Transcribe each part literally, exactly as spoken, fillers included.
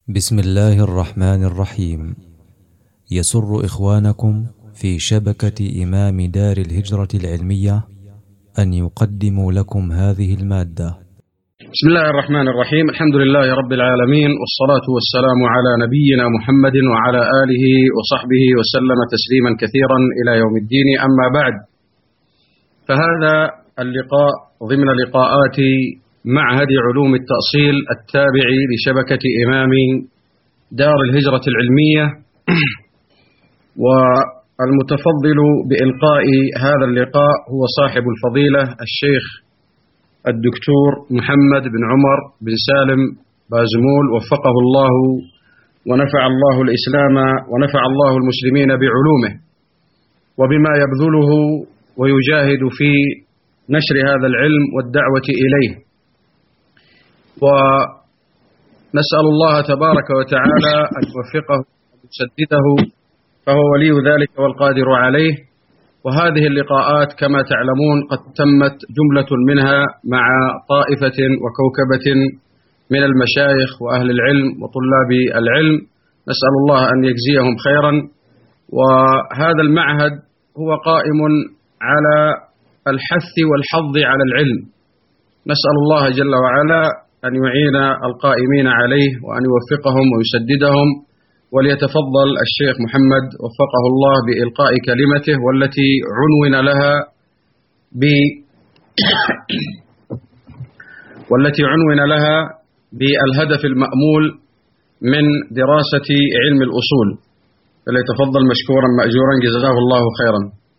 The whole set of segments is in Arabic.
بسم الله الرحمن الرحيم. يسر إخوانكم في شبكة إمام دار الهجرة العلمية أن يقدموا لكم هذه المادة. بسم الله الرحمن الرحيم. الحمد لله رب العالمين، والصلاة والسلام على نبينا محمد وعلى آله وصحبه وسلم تسليما كثيرا إلى يوم الدين. أما بعد، فهذا اللقاء ضمن لقاءات معهد علوم التأصيل التابع لشبكة إمام دار الهجرة العلمية، والمتفضل بإلقاء هذا اللقاء هو صاحب الفضيلة الشيخ الدكتور محمد بن عمر بن سالم بازمول، وفقه الله ونفع الله الإسلام ونفع الله المسلمين بعلومه وبما يبذله ويجاهد في نشر هذا العلم والدعوة إليه. ونسأل الله تبارك وتعالى أن يوفقه ويسدده، فهو ولي ذلك والقادر عليه. وهذه اللقاءات كما تعلمون قد تمت جملة منها مع طائفة وكوكبة من المشايخ وأهل العلم وطلاب العلم، نسأل الله أن يجزيهم خيرا. وهذا المعهد هو قائم على الحث والحظ على العلم، نسأل الله جل وعلا أن يعين القائمين عليه وأن يوفقهم ويسددهم. وليتفضل الشيخ محمد وفقه الله بإلقاء كلمته، والتي عنون لها ب والتي عنون لها بالهدف المأمول من دراسة علم الأصول. فليتفضل مشكورا مأجورا، جزاه الله خيرا.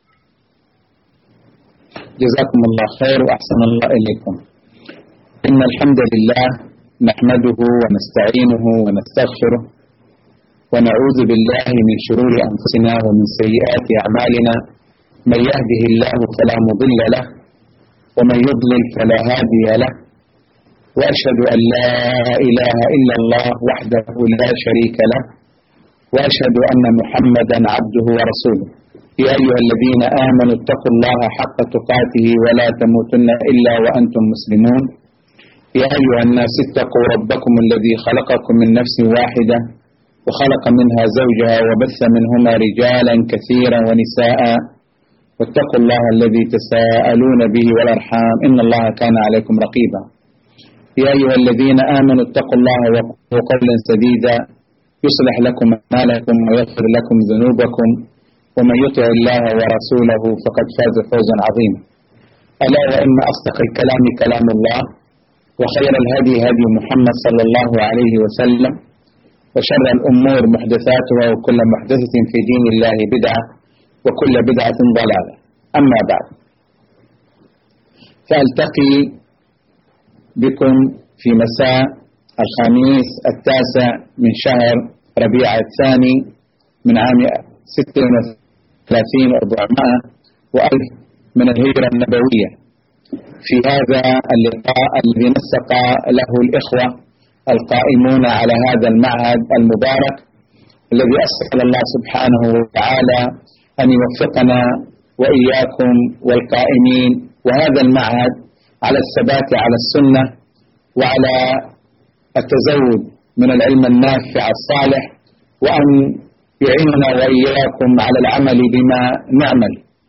جزاكم الله خير وأحسن الله إليكم. إن الحمد لله نحمده ونستعينه ونستغفره ونعوذ بالله من شرور أنفسنا ومن سيئات أعمالنا. من يهده الله فلا مضل له ومن يضلل فلا هادي له، وأشهد أن لا إله إلا الله وحده لا شريك له، وأشهد أن محمدا عبده ورسوله. يا أيها الذين آمنوا اتقوا الله حق تقاته ولا تموتن إلا وأنتم مسلمون. يا أيها الناس اتقوا ربكم الذي خلقكم من نفس واحدة وخلق منها زوجها وبث منهما رجالا كثيرا ونساء، واتقوا الله الذي تساءلون به والأرحام إن الله كان عليكم رقيبا. يا أيها الذين آمنوا اتقوا الله وقولوا قولا سديدا يصلح لكم أعمالكم ويغفر لكم ذنوبكم، ومن يطع الله ورسوله فقد فاز فوزا عظيما. ألا وإن أصدق الكلام كلام الله، وخير الهدي هدي محمد صلى الله عليه وسلم، وشر الأمور محدثاتها وكل محدثة في دين الله بدعة وكل بدعة ضلالة. أما بعد، فألتقي بكم في مساء الخميس التاسع من شهر ربيع الثاني من عام ستة وثلاثين وأربعمائة وألف من الهجرة النبوية، في هذا اللقاء الذي نسق له الإخوة القائمون على هذا المعهد المبارك، الذي أسأل الله سبحانه وتعالى أن يوفقنا وإياكم والقائمين وهذا المعهد على الثبات على السنة وعلى التزود من العلم النافع الصالح، وأن يعيننا وإياكم على العمل بما نعمل.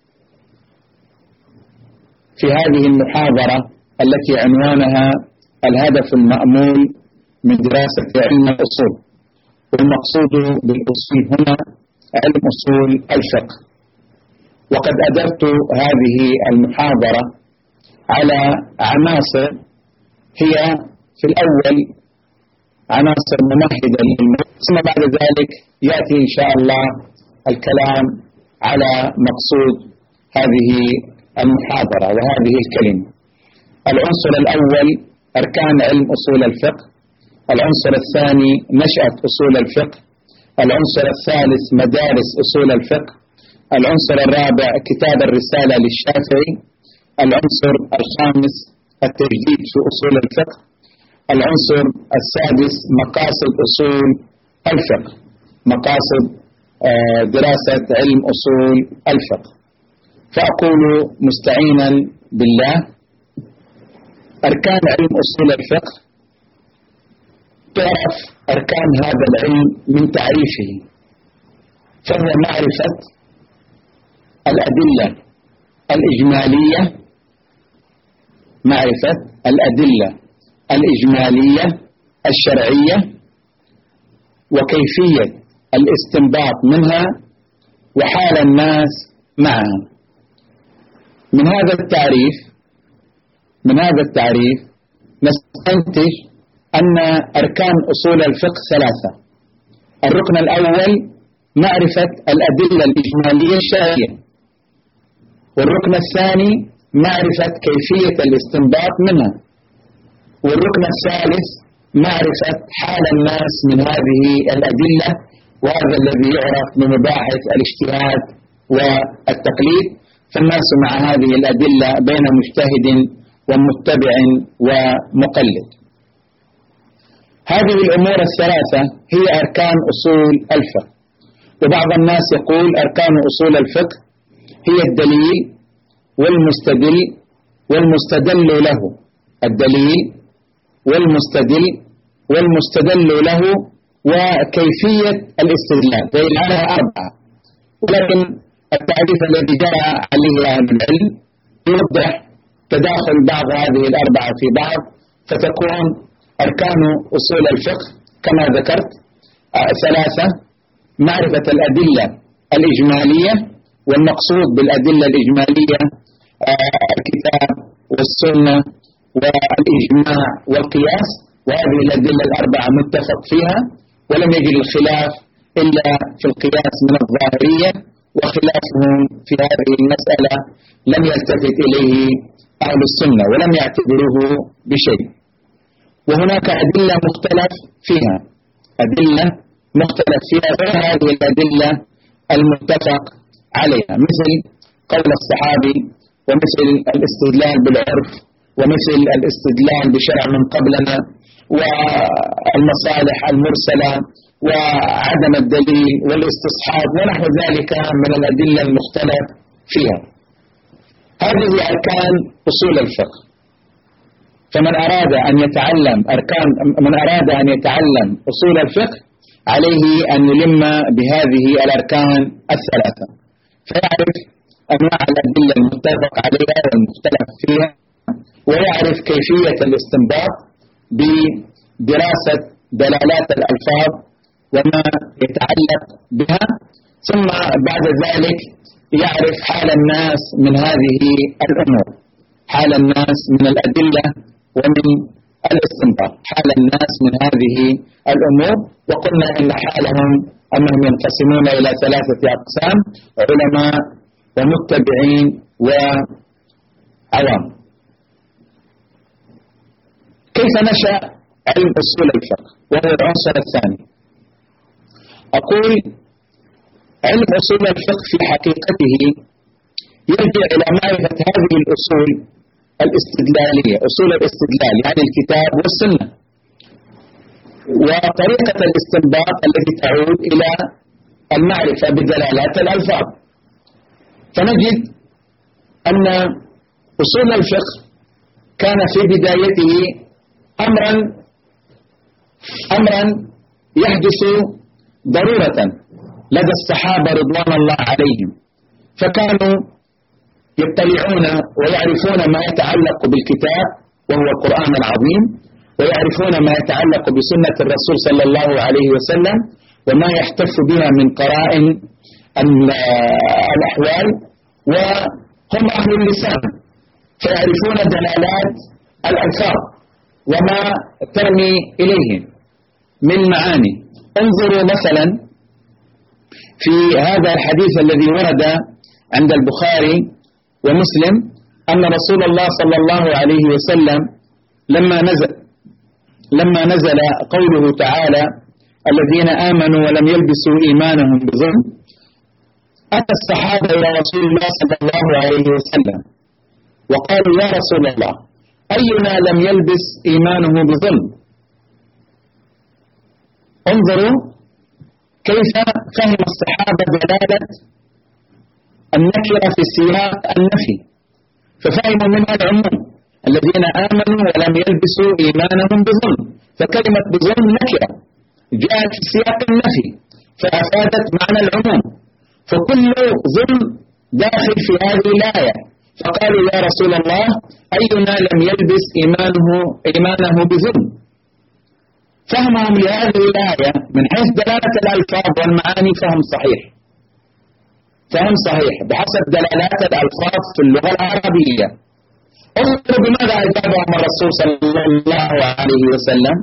في هذه المحاضرة التي عنوانها الهدف المأمول من دراسة علم الأصول، والمقصود بالأصول هنا علم أصول الفقه. وقد أدرت هذه المحاضرة على عناصر هي في الأول عناصر ممهدة للموضوع، ثم بعد ذلك يأتي إن شاء الله الكلام على مقصود هذه المحاضرة وهذه الكلمة. العنصر الأول أركان علم أصول الفقه، العنصر الثاني نشأة أصول الفقه، العنصر الثالث مدارس أصول الفقه، العنصر الرابع كتاب الرسالة للشافعي، العنصر الخامس التجديد في أصول الفقه، العنصر السادس مقاصد أصول الفقه، مقاصد دراسة علم أصول الفقه. فأقول مستعينا بالله: أركان علم أصول الفقه تعرف أركان هذا العلم من تعريفه، فهو معرفة الأدلة الإجمالية، معرفة الأدلة الإجمالية الشرعية وكيفية الاستنباط منها وحال الناس معها. من هذا التعريف من هذا التعريف نستنتج أن أركان أصول الفقه ثلاثة. الركن الأول معرفة الأدلة الإجمالية الشرعية، والركن الثاني معرفة كيفية الاستنباط منها، والركن الثالث معرفة حال الناس من هذه الأدلة، وهذا الذي يعرف بمباحث الاجتهاد والتقليد، فالناس مع هذه الأدلة بين مجتهد ومتبع ومقلد. هذه الأمور الثلاثة هي أركان أصول الفقه. وبعض الناس يقول أركان أصول الفقه هي الدليل والمستدل والمستدل له، الدليل والمستدل والمستدل له وكيفية الاستدلال، دليل عليها أربعة. ولكن التعريف الذي جرى عليه أهل العلم يوضح تداخل بعض هذه الأربعة في بعض، فتكون أركان أصول الفقه كما ذكرت ثلاثة: معرفة الأدلة الإجمالية، والمقصود بالأدلة الإجمالية الكتاب والسنة والإجماع والقياس، وهذه الأدلة الأربعة متفق فيها، ولم يجد الخلاف إلا في القياس من الظاهرية، وخلافهم في هذه المسألة لم يلتفت إليه أهل السنة ولم يعتبروه بشيء. وهناك أدلة مختلف فيها، أدلة مختلف فيها غير هذه الأدلة المتفق عليها، مثل قول الصحابي، ومثل الاستدلال بالعرف، ومثل الاستدلال بشرع من قبلنا، والمصالح المرسلة، وعدم الدليل والاستصحاب ونحو ذلك من الأدلة المختلف فيها. هذه أركان أصول الفقه. فمن أراد أن يتعلم أركان من أراد أن يتعلم أصول الفقه عليه أن يلم بهذه الأركان الثلاثة، فيعرف أنواع الأدلة المتفق عليها والمختلف فيها، ويعرف كيفية الاستنباط بدراسة دلالات الألفاظ وما يتعلق بها، ثم بعد ذلك يعرف حال الناس من هذه الأمور، حال الناس من الأدلة ومن الاستنباط، حال الناس من هذه الأمور. وقلنا إن حالهم أنهم ينقسمون إلى ثلاثة أقسام: علماء ومتبعين وعوام. كيف نشأ علم أصول الفقه؟ وهو العنصر الثاني. أقول علم أصول الفقه في حقيقته يرجع إلى معرفة هذه الأصول الاستدلالية، أصول الاستدلال يعني الكتاب والسنة، وطريقة الاستنباط التي تعود إلى المعرفة بدلالات الألفاظ. فنجد أن أصول الفقه كان في بدايته أمرا أمرا يحدث ضرورة لدى الصحابة رضوان الله عليهم، فكانوا يطلعون ويعرفون ما يتعلق بالكتاب وهو القرآن العظيم، ويعرفون ما يتعلق بسنة الرسول صلى الله عليه وسلم وما يحتف بها من قرائن الأحوال، وهم أهل اللسان فيعرفون دلالات الألفاظ وما ترمي إليهم من معاني. انظروا مثلا في هذا الحديث الذي ورد عند البخاري ومسلم أن رسول الله صلى الله عليه وسلم لما نزل لما نزل قوله تعالى: الذين آمنوا ولم يلبسوا إيمانهم بظلم، أتى الصحابة إلى رسول الله صلى الله عليه وسلم وقالوا: يا رسول الله، أينا لم يلبس إيمانه بظلم؟ انظروا كيف فهم الصحابة دلالة النكرة في سياق النفي، ففهموا منها العموم: الذين آمنوا ولم يلبسوا إيمانهم بظلم، فكلمة بظلم نكرة جاءت في سياق النفي فأفادت معنى العموم، فكل ظلم داخل في هذه الآية. فقالوا يا رسول الله أينا لم يلبس إيمانه إيمانه بظلم. فهمهم لهذه الآية من حيث دلالة الألفاظ والمعاني فهم صحيح، فهم صحيح بحسب دلالات الألفاظ في اللغة العربية. انظروا بماذا أجابهم الرسول صلى الله عليه وسلم،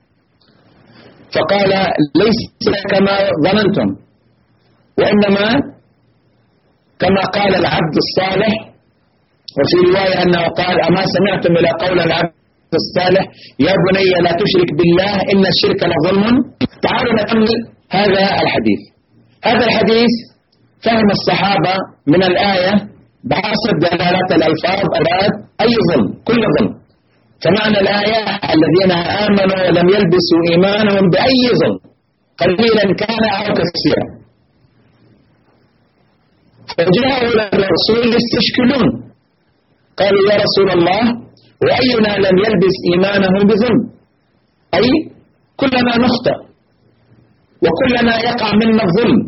فقال ليس كما ظننتم، وإنما كما قال العبد الصالح. وفي رواية أنه قال أما سمعتم إلى قول العبد الصالح يا بني لا تشرك بالله إن الشرك لظلم. تعالوا نكمل هذا الحديث. هذا الحديث فهم الصحابة من الآية بحسب دلالات الألفاظ أراد أي ظلم، كل ظلم. فمعنى الآية الذين آمنوا ولم يلبسوا إيمانهم بأي ظلم قليلا كان أو كثيرا. فجاءوا إلى الرسول يستشكلون، قالوا يا رسول الله وأينا لم يلبس إيمانه بظلم، أي كلنا نخطئ وكلنا يقع منا الظلم.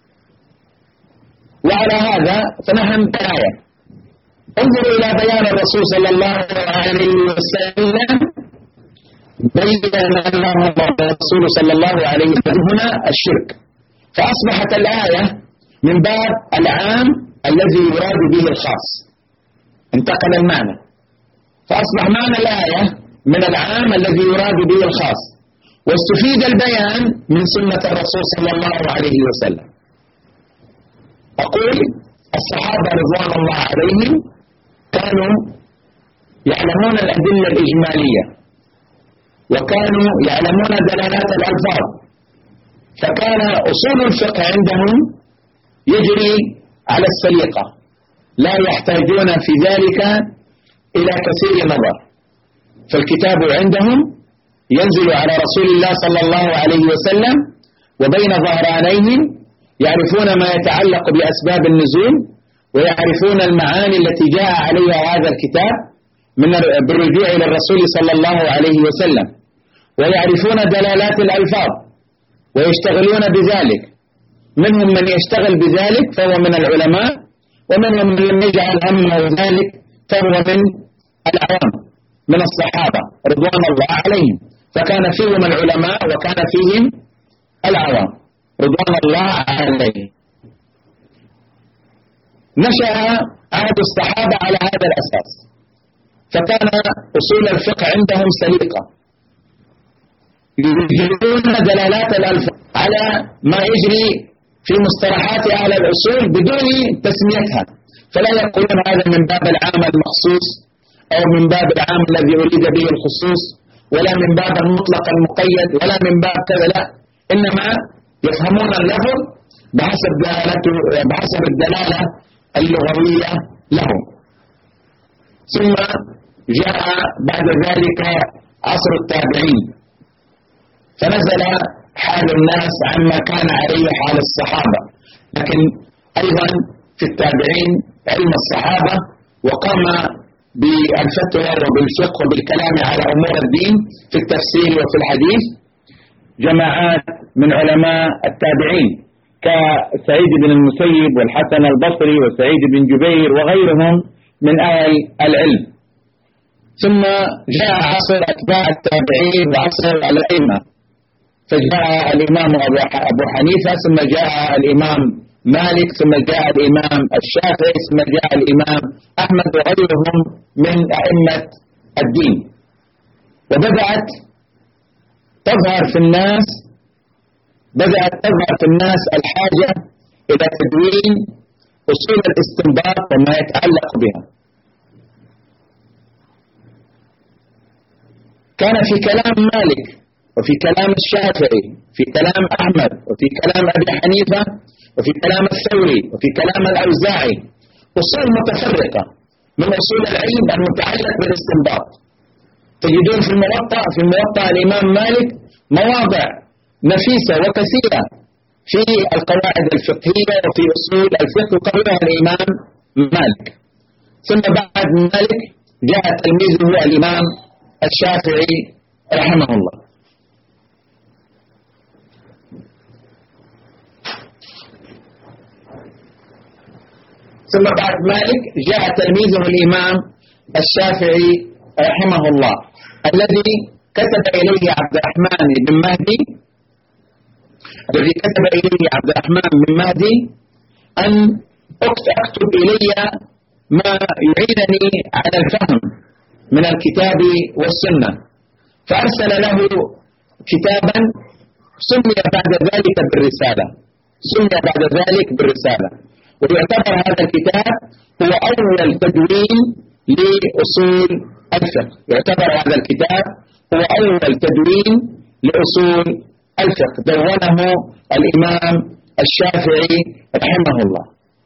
وعلى هذا فنحن بآية. انظروا إلى بيان الرسول صلى الله عليه وسلم، بين أنه الرسول صلى الله عليه وسلم هنا الشرك، فأصبحت الآية من باب العام الذي يراد به الخاص، انتقل المعنى فأصبح معنى الآية من العام الذي يراد به الخاص، واستفيد البيان من سنة الرسول صلى الله عليه وسلم. أقول الصحابة رضوان الله عليهم كانوا يعلمون الأدلة الإجمالية وكانوا يعلمون دلالات الألفاظ، فكان أصول الفقه عندهم يجري على السليقة، لا يحتاجون في ذلك إلى كثير نظر. فالكتاب عندهم ينزل على رسول الله صلى الله عليه وسلم وبين ظهرانيهم يعرفون ما يتعلق بأسباب النزول ويعرفون المعاني التي جاء عليها هذا الكتاب من بالرجوع إلى الرسول صلى الله عليه وسلم، ويعرفون دلالات الألفاظ ويشتغلون بذلك. منهم من يشتغل بذلك فهو من العلماء، ومنهم من لم يجعل همه ذلك فهو من العوام من الصحابة رضوان الله عليهم. فكان فيهم العلماء وكان فيهم العوام رضوان الله عليهم. نشأ عهد الصحابة على هذا الأساس، فكان أصول الفقه عندهم سليقة، يجرون دلالات الألفاظ على ما يجري في مصطلحات أهل الأصول بدون تسميتها، فلا يقولون هذا من باب العام المخصوص أو من باب العام الذي أريد به الخصوص، ولا من باب المطلق المقيد، ولا من باب كذا، لا، إنما يفهمون اللفظ بحسب بحسب الدلالة اللغوية لهم. ثم جاء بعد ذلك عصر التابعين، فنزل حال الناس عما كان عليه حال الصحابة، لكن أيضا في التابعين علم الصحابة وقام بالفتوى وبالفقه وبالكلام على أمور الدين في التفسير وفي الحديث جماعات من علماء التابعين كسعيد بن المسيب والحسن البصري وسعيد بن جبير وغيرهم من أهل العلم. ثم جاء عصر أتباع التابعين وعصر الأئمة، فجاء الإمام أبو حنيفة، ثم جاء الإمام مالك، ثم جاء الإمام الشافعي، ثم جاء الإمام أحمد وغيرهم من أئمة الدين. وبدأت تظهر في الناس بدأت تظهر في الناس الحاجة إلى تدوين أصول الاستنباط وما يتعلق بها. كان في كلام مالك وفي كلام الشافعي في كلام أحمد وفي كلام أبي حنيفة وفي كلام الثوري وفي كلام الأوزاعي أصول متفرقة من أصول العلم المتعلق بالاستنباط. تجدون في الموطأ في موطأ الإمام مالك مواضع نفيسة وكثيرة في القواعد الفقهية وفي أصول الفقه قبلها الإمام مالك. ثم بعد مالك جاء تلميذه الإمام الشافعي رحمه الله. ثم بعد مالك جاء تلميذه الإمام الشافعي رحمه الله الذي كتب إليه عبد الرحمن بن مهدي الذي كتب إليه عبد الرحمن بن مهدي أن أكتب إلي ما يعينني على الفهم من الكتاب والسنة، فأرسل له كتابا سمي بعد ذلك بالرسالة سمي بعد ذلك بالرسالة ويعتبر هذا الكتاب هو أول تدوين لأصول الفقه يعتبر هذا الكتاب هو أول تدوين لأصول الفقه دونه الإمام الشافعي رحمه الله.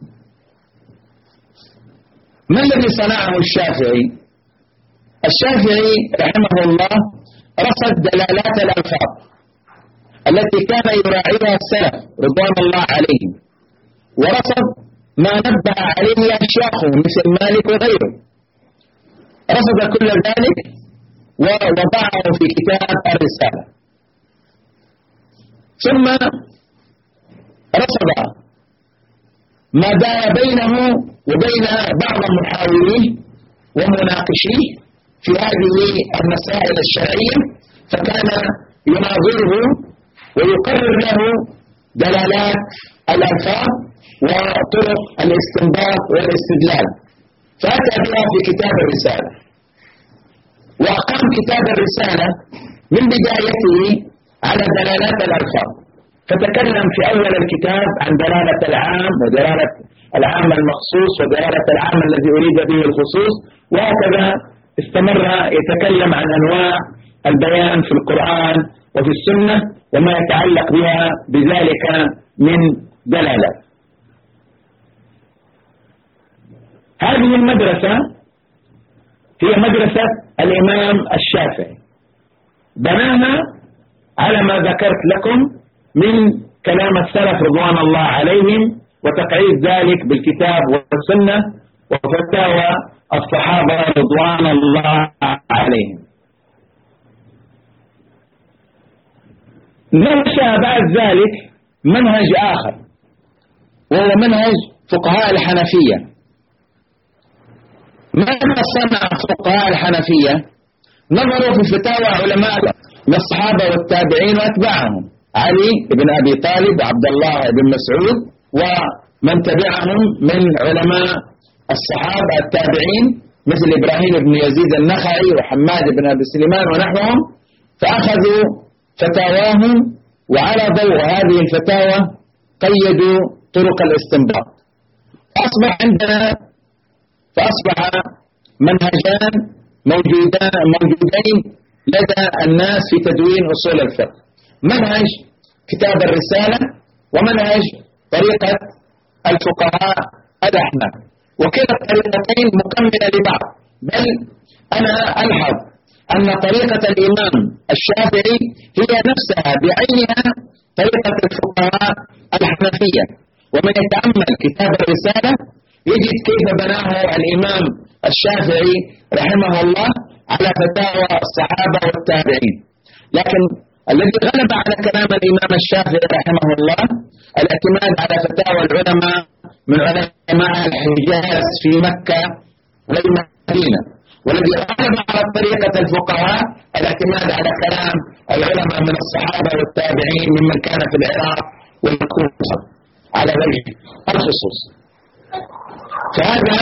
ما الذي صنعه الشافعي؟ الشافعي رحمه الله رصد دلالات الألفاظ التي كان يراعيها السلف رضوان الله عليهم، ورصد ما نبه عليه أشياخه مثل مالك وغيره، رصد كل ذلك ووضعه في كتاب الرسالة. ثم رصد ما دار بينه وبين بعض محاوريه ومناقشيه في هذه المسائل الشرعية، فكان يناظره ويقرر له دلالات الألفاظ وطرق الاستنباط والاستدلال، فأتى بها في كتاب الرسالة. وأقام كتاب الرسالة من بدايته على دلالات الألفاظ، فتكلم في أول الكتاب عن دلالة العام ودلالة العام المخصوص ودلالة العام الذي أريد به الخصوص، وهكذا استمر يتكلم عن أنواع البيان في القرآن وفي السنة وما يتعلق بها بذلك من دلالات. هذه المدرسة هي مدرسة الإمام الشافعي، بناها على ما ذكرت لكم من كلام السلف رضوان الله عليهم وتقعيد ذلك بالكتاب والسنة وفتاوى الصحابة رضوان الله عليهم. نشأ بعد ذلك منهج آخر وهو منهج فقهاء الحنفية. ماذا صنع فقهاء الحنفية؟ نظروا في فتاوى علماء من الصحابة والتابعين وأتباعهم، علي بن أبي طالب وعبد الله بن مسعود ومن تبعهم من علماء الصحابة التابعين مثل إبراهيم بن يزيد النخعي وحماد بن أبي سليمان ونحوهم، فأخذوا فتاواهم وعلى ضوء هذه الفتاوى قيدوا طرق الاستنباط، فأصبح عندنا فأصبح منهجان موجودان موجودين لدى الناس في تدوين أصول الفقه، منهج كتاب الرسالة ومنهج طريقة الفقهاء الأحناف، وكلا الطريقتين مكملة لبعض، بل أنا ألحظ أن طريقة الإمام الشافعي هي نفسها بعينها طريقة الفقهاء الحنفية، ومن يتأمل كتاب الرسالة يجد كيف بناه الإمام الشافعي رحمه الله على فتاوى الصحابة والتابعين. لكن الذي غلب على كلام الإمام الشافعي رحمه الله الاعتماد على فتاوى العلماء من علماء الحجاز في مكة والمدينة، والذي غلب على طريقة الفقهاء الاعتماد على كلام العلماء من الصحابة والتابعين ممن كان في العراق والكوفة على وجه الخصوص. فهذا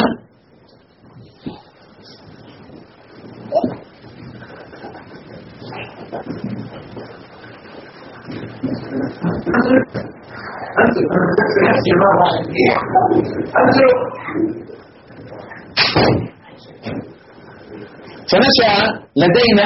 فنشأ لدينا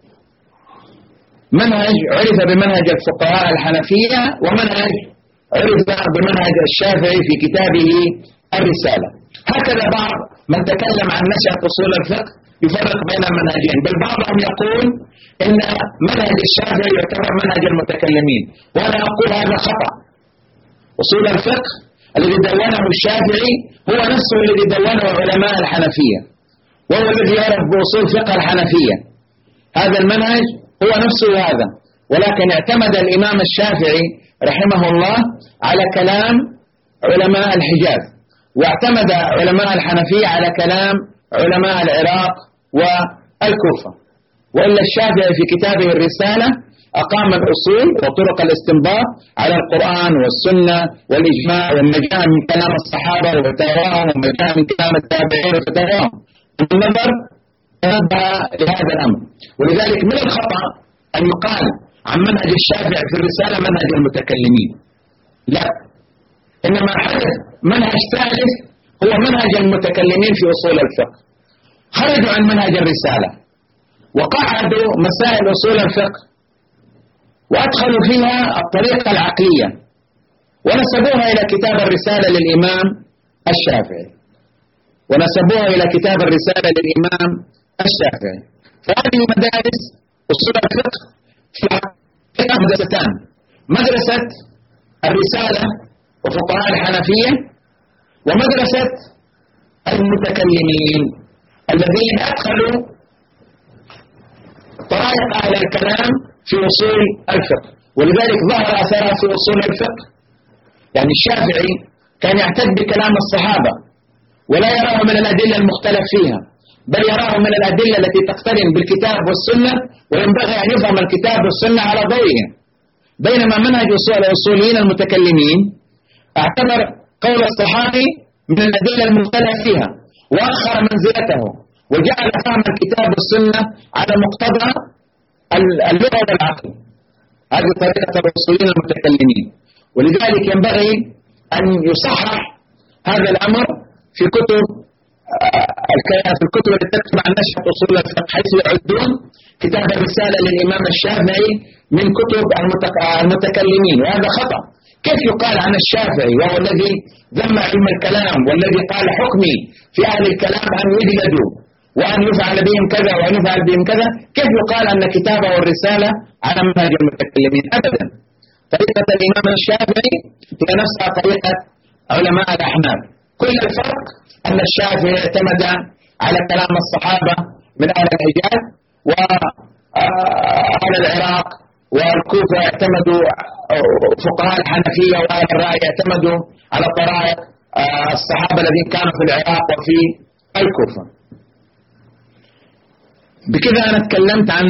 منهج عرف بمنهج الفقهاء الحنفية ومنهج عرف بمنهج الشافعي في كتابه الرسالة. هكذا بعض من تكلم عن نشأة أصول الفقه يفرق بين المنهجين، بل بعضهم يقول إن منهج الشافعي يعتبر منهج المتكلمين، وأنا أقول هذا خطأ. أصول الفقه الذي دونه الشافعي هو نفسه الذي دونه علماء الحنفية، وهو الذي يعرف بأصول فقه الحنفية. هذا المنهج هو نفسه هذا، ولكن اعتمد الإمام الشافعي رحمه الله على كلام علماء الحجاز، واعتمد علماء الحنفية على كلام علماء العراق والكوفة. وإلا الشافعي في كتابه الرسالة أقام الأصول وطرق الاستنباط على القرآن والسنة والإجماع والنجاة من كلام الصحابة وفتاواهم والنجاة من كلام التابعين وفتاواهم. النظر تنبه لهذا الأمر. ولذلك من الخطأ أن يقال عن منهج الشافعي في الرسالة منهج المتكلمين، لا، إنما حدث منهج ثالث هو منهج المتكلمين في أصول الفقه. خرجوا عن منهج الرسالة وقعدوا مسائل أصول الفقه وأدخلوا فيها الطريقة العقلية ونسبوها إلى كتاب الرسالة للإمام الشافعي ونسبوها إلى كتاب الرسالة للإمام الشافعي. فهذه مدارس أصول الفقه في مدرستان: مدرسة الرسالة وفقهاء الحنفية، ومدرسة المتكلمين الذين أدخلوا طرائق أهل الكلام في أصول الفقه. ولذلك ظهر أثرها في أصول الفقه. يعني الشافعي كان يعتد بكلام الصحابة ولا يراه من الأدلة المختلف فيها، بل يراه من الأدلة التي تقترن بالكتاب والسنة، وينبغي أن يفهم الكتاب والسنة على ضوئها. بينما منهج الأصوليين المتكلمين اعتبر قول الصحابي من الأدلة المختلف فيها وأخر منزلته وجعل فهم الكتاب والسنة على مقتضى اللغة والعقل. هذه طريقة الأصوليين المتكلمين. ولذلك ينبغي أن يصحح هذا الأمر في كتب في الكتب التي تكتب عن نشأة أصول الفقه، حيث يعدون كتاب الرسالة للإمام الشافعي من كتب المتكلمين، وهذا خطأ. كيف يقال عن الشافعي وهو الذي ذم علم الكلام والذي قال حكمي في أهل الكلام أن يجلدوا وأن يفعل بهم كذا وأن يفعل بهم كذا، كيف يقال أن كتابه والرسالة على منهج المتكلمين؟ أبدا. طريقة الإمام الشافعي هي نفسها طريقة علماء الأحناف. كل الفرق أن الشافعي اعتمد على كلام الصحابة من أهل الحجاز، وأهل العراق والكوفة اعتمدوا، فقهاء الحنفية وأهل الرأي اعتمدوا على طرائق الصحابة الذين كانوا في العراق وفي الكوفة. بكذا أنا تكلمت عن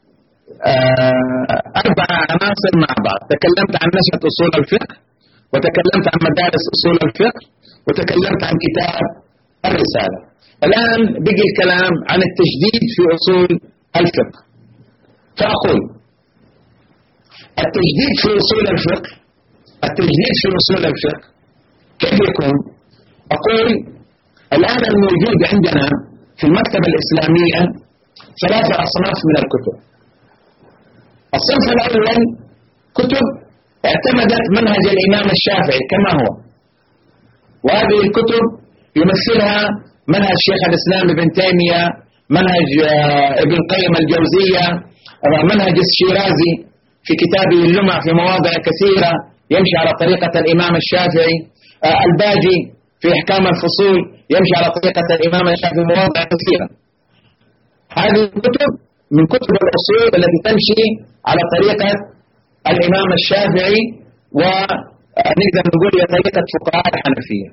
أربع عناصر مع بعض. تكلمت عن نشأة أصول الفقه، وتكلمت عن مدارس أصول الفقه، وتكلمت عن كتاب الرسالة. الآن بقي الكلام عن التجديد في أصول الفقه. فأقول التجديد في أصول الفقه التجديد في أصول الفقه كيف يكون؟ أقول الآن الموجود عندنا في المكتبة الإسلامية ثلاثة أصناف من الكتب. الصنف الأول كتب اعتمدت منهج الإمام الشافعي كما هو، وهذه الكتب يمثلها منهج شيخ الإسلام ابن تيمية، منهج ابن القيم الجوزية، منهج الشيرازي في كتابه اللمع في مواضع كثيرة يمشي على طريقة الإمام الشافعي، الباجي في إحكام الفصول يمشي على طريقة الإمام الشافعي في مواضع كثيرة. هذه الكتب من كتب الأصول التي تمشي على طريقة الإمام الشافعي، ونقدر نقول هي طريقة فقهاء الحنفية.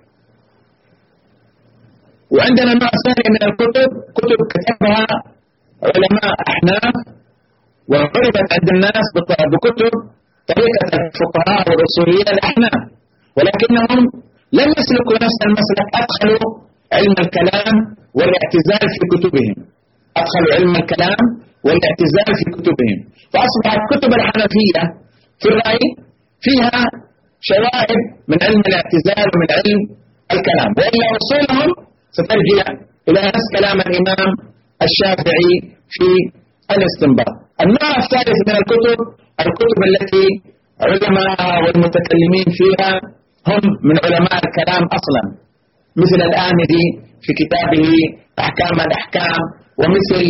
وعندنا نوع ثاني من الكتب، كتب كتبها علماء أحناف وعرفت عند الناس بكتب طريقة الفقهاء والأصوليين الأحناف، ولكنهم لم يسلكوا نفس المسلك، أدخلوا علم الكلام والاعتزال في كتبهم أدخلوا علم الكلام والاعتزال في كتبهم فأصبحت كتب الحنفية في الرأي فيها شوائب من علم الاعتزال ومن علم الكلام، وإلا أصولهم سترجع إلى نفس كلام الإمام الشافعي في الاستنباط. النوع الثالث من الكتب الكتب التي علماء والمتكلمين فيها هم من علماء الكلام أصلا، مثل الآمدي في كتابه أحكام الأحكام، ومثل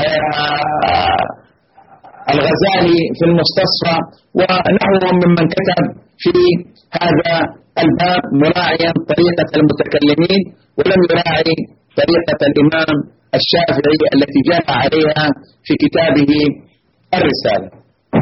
الغزالي في المستصفى، ونحوهم ممن كتب في هذا الباب مراعيا طريقة المتكلمين ولم يراعي طريقة الإمام الشافعي التي جاء عليها في كتابه الرسالة.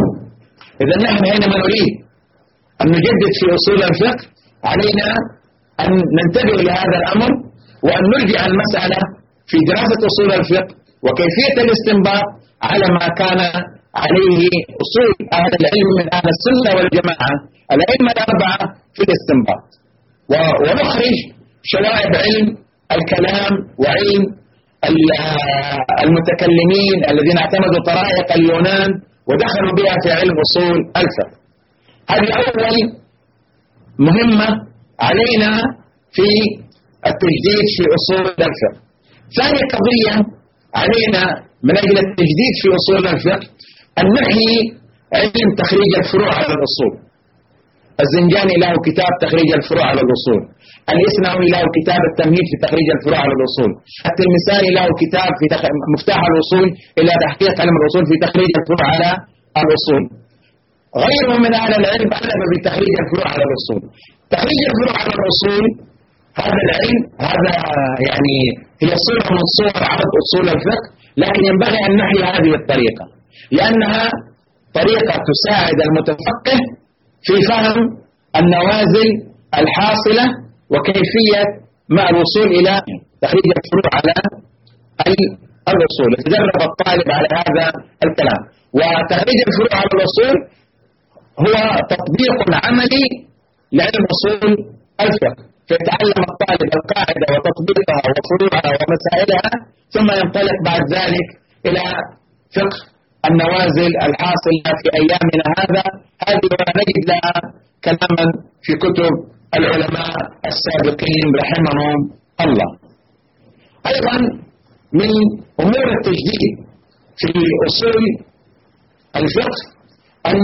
إذا نحن حينما نريد أن نجدد في أصول الفقه علينا أن ننتبه لهذا الأمر وأن نرجع المسألة في دراسة أصول الفقه وكيفية الاستنباط على ما كان عليه أصول أهل العلم من أهل السنة والجماعة الأئمة الأربعة في الاستنباط، ونخرج شوائب علم الكلام وعلم المتكلمين الذين اعتمدوا طرائق اليونان ودخلوا بها في علم أصول الفقه. هذه أول مهمة علينا في التجديد في أصول الفقه. ثاني قضية علينا من أجل التجديد في أصول الفقه أن نحيي علم تخريج الفروع على الأصول. الزنجاني له كتاب تخريج الفروع على الأصول، الإسنوي له كتاب التمهيد في تخريج الفروع على الأصول، التلمساني له كتاب في تخ... مفتاح الأصول إلى تحقيق علم الأصول في تخريج الفروع على الأصول. غيره من أهل العلم أعلم بتخريج الفروع على الأصول. تخريج الفروع على الأصول هذا العلم هذا يعني هي صورة من صور عرض أصول الفقه، لكن ينبغي أن نحيي هذه الطريقة لأنها طريقة تساعد المتفقه في فهم النوازل الحاصلة وكيفية مع الوصول إلى تخريج الفروع على الأصول. يتدرب الطالب على هذا الكلام. وتخريج الفروع على الأصول هو تطبيق عملي لعلم أصول الفقه، فيتعلم الطالب القاعدة وتطبيقها وفروعها ومسائلها، ثم ينطلق بعد ذلك إلى فقه النوازل الحاصلة في أيامنا هذا. هذه نجد لها كلاما في كتب العلماء السابقين رحمهم الله. أيضا من أمور التجديد في أصول الفقه أن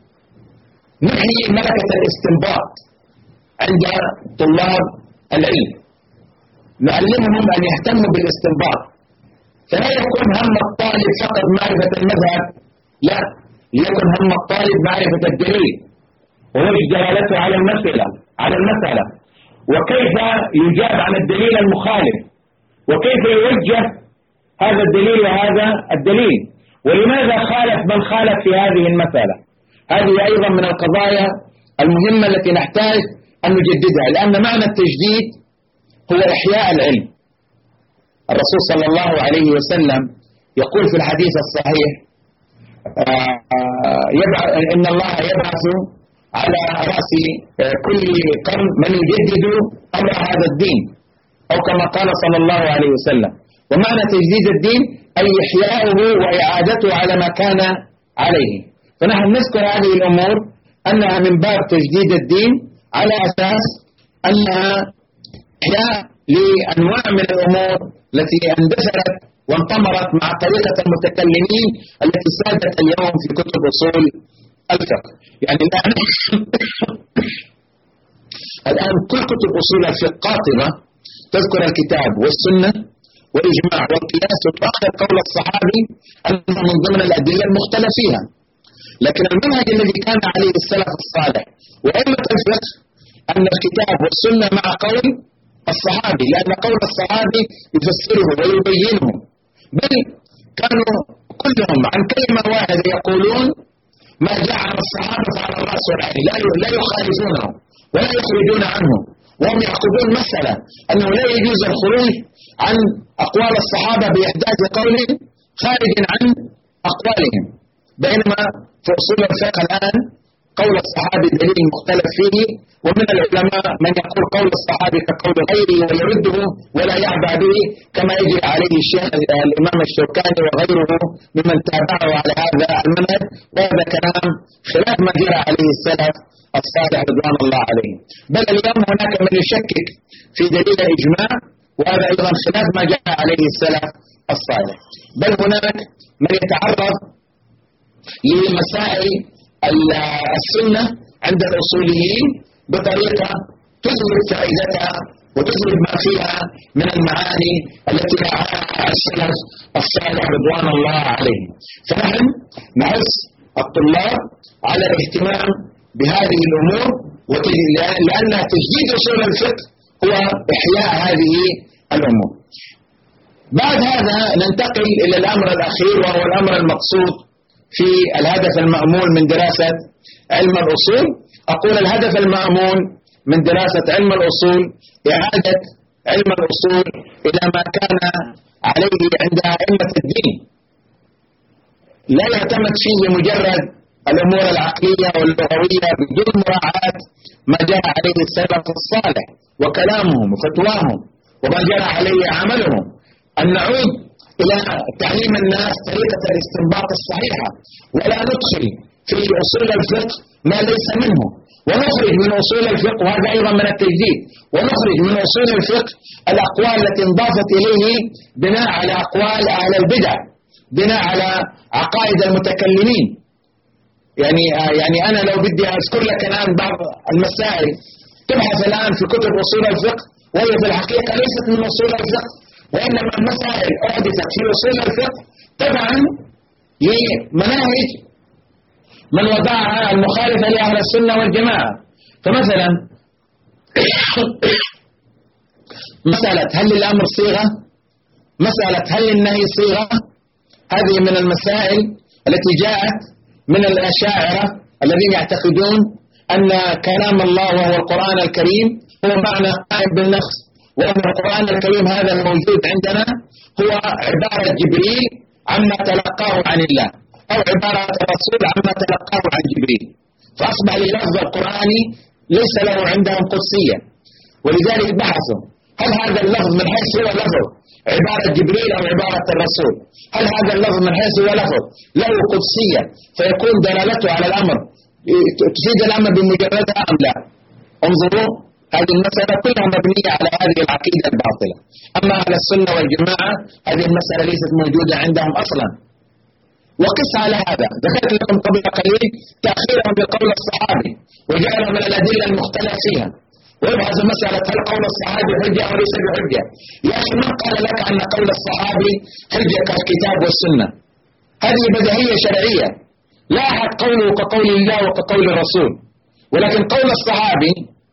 نحيي ملكة الاستنباط عند طلاب العلم، نعلمهم أن يهتموا بالاستنباط، فلا يكون هم الطالب فقط معرفة المذهب، لا، ليكن هم الطالب معرفة الدليل ووجه دلالته على المسألة على المسألة وكيف يجاب عن الدليل المخالف، وكيف يوجه هذا الدليل وهذا الدليل، ولماذا خالف من خالف في هذه المسألة. هذه أيضا من القضايا المهمة التي نحتاج أن نجددها، لأن معنى التجديد هو إحياء العلم. الرسول صلى الله عليه وسلم يقول في الحديث الصحيح يبعث إن الله يبعث على رأس كل قرن من يجدد أمر هذا الدين، أو كما قال صلى الله عليه وسلم. ومعنى تجديد الدين أي إحياؤه وإعادته على ما كان عليه. فنحن نذكر هذه الأمور أنها من باب تجديد الدين على أساس أنها إحياء لأنواع من الأمور التي اندثرت وانطمرت مع طريقة المتكلمين التي سادت اليوم في كتب أصول الفقه. يعني الآن الآن كل كتب أصول الفقه قاطبة تذكر الكتاب والسنة والإجماع والقياس وتؤخر قول الصحابي أنه من ضمن الأدلة المختلف فيها. لكن المنهج الذي كان عليه السلف الصالح وأئمة الفقه أن الكتاب والسنة مع قول الصحابي، لأن قول الصحابي يفسره ويبينه، بل كانوا كلهم عن كلمة واحدة يقولون ما جاء عن الصحابة على الرأس والعين، لا يخالفونه ولا يخرجون عنه، وهم يعقدون مسألة أنه لا يجوز الخروج عن أقوال الصحابة بإحداث قول خارج عن أقوالهم. بينما في أصول الفقه الآن قول الصحابي دليل مختلف فيه، ومن العلماء من يقول قول الصحابي كقول غيره ويرده ولا يعبأ به، كما يجري عليه الشيخ الإمام الشوكاني وغيره ممن تابعه على هذا المنهج. وهذا كلام خلاف ما جرى عليه السلف الصالح رضوان الله عليهم. بل اليوم هناك من يشكك في دليل الإجماع، وهذا أيضا خلاف ما جاء عليه السلف الصالح. بل هناك من يتعرض لمسائل السنة عند الأصوليين بطريقة تثبت فائدتها وتثبت ما فيها من المعاني التي رعاها السلف الصالح رضوان الله عليهم. فنحن نحث الطلاب على الاهتمام بهذه الأمور، لأن تجديد أصول الفقه هو إحياء هذه الأمور. بعد هذا ننتقل إلى الأمر الأخير، وهو الأمر المقصود في الهدف المأمول من دراسة علم الأصول. أقول الهدف المأمول من دراسة علم الأصول إعادة علم الأصول إلى ما كان عليه عند أئمة الدين، لا يعتمد فيه مجرد الأمور العقلية واللغوية بدون مراعاة ما جرى عليه السلف الصالح وكلامهم وفتواهم وما جرى عليه عملهم. أن نعود إلى تعليم الناس طريقة الاستنباط الصحيحة، ولا ندخل في أصول الفقه ما ليس منه، ونخرج من أصول الفقه، وهذا أيضا من التجديد، ونخرج من أصول الفقه الأقوال التي انضافت إليه بناء على أقوال أهل البدع، بناء على عقائد المتكلمين. يعني يعني أنا لو بدي أذكر لك الآن بعض المسائل تبحث الآن في كتب أصول الفقه، وهي في الحقيقة ليست من أصول الفقه، وإنما المسائل أحدثت في أصول الفقه تبعا لمناهج من وضعها المخالفة لأهل السنة والجماعة. فمثلا مسألة هل الأمر صيغة، مسألة هل النهي صيغة، هذه من المسائل التي جاءت من الأشاعرة الذين يعتقدون أن كلام الله وهو القرآن الكريم هو معنى قائم بالنص، وأن القرآن الكريم هذا الموجود عندنا هو عبارة جبريل عما تلقاه عن الله، أو عبارة الرسول عما تلقاه عن جبريل، فأصبح اللفظ القرآني ليس له عندهم قدسية. ولذلك بحثوا هل هذا اللفظ من حيث هو لفظ عبارة جبريل أو عبارة الرسول، هل هذا اللفظ من حيث هو لفظ له قدسية فيكون دلالته على الأمر تفيد الأمر بمجردها أم لا؟ انظروا، هذه المسألة كلها مبنية على هذه العقيدة الباطلة. أما أهل السنة والجماعة هذه المسألة ليست موجودة عندهم أصلا. وقس على هذا، ذكرت لكم قبل قليل تأخيرهم بقول الصحابي وجعلهم من الأدلة المختلف فيها، ويبحث مسألة هل قول الصحابي حجة أو ليس بحجة. يا أخي من قال لك أن قول الصحابي حجة كالكتاب والسنة؟ هذه بديهية شرعية، لا أحد قوله كقول الله وكقول الرسول، ولكن قول الصحابي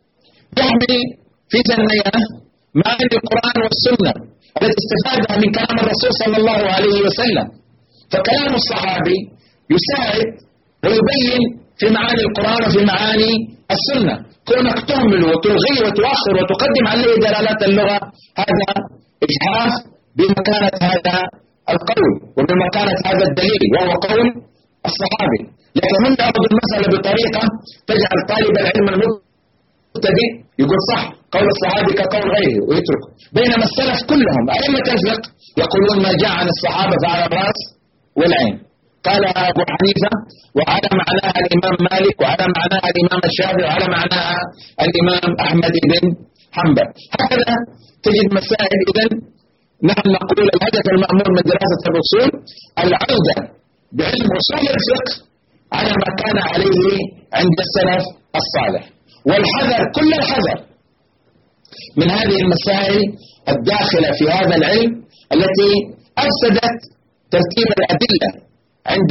يحمل في ثنية معاني القرآن والسنة التي استفادها من كلام الرسول صلى الله عليه وسلم. فكلام الصحابي يساعد ويبين في معاني القرآن وفي معاني السنة. كونك تهمل وتلغي وتؤخر وتقدم عليه دلالات اللغة هذا إجحاف بمكانة هذا القول وبمكانة هذا الدليل وهو قول الصحابي. لكن من يأخذ المسألة بطريقة تجعل طالب العلم المبتدئ يقول صح قول الصحابي كقول غيره ويترك، بينما السلف كلهم أئمة الفقه يقولون ما جاء عن الصحابة فعلى الرأس والعين. قال أبو حنيفة وعلى معناها الإمام مالك وعلى معناها الإمام الشافعي وعلى معناها الإمام أحمد بن حنبل. هكذا تجد مسائل. إذن نحن نقول الهدف المأمور من دراسة الأصول العودة بعلم أصول الفقه على ما كان عليه عند السلف الصالح، والحذر كل الحذر من هذه المسائل الداخلة في هذا العلم التي أفسدت ترتيب الأدلة عند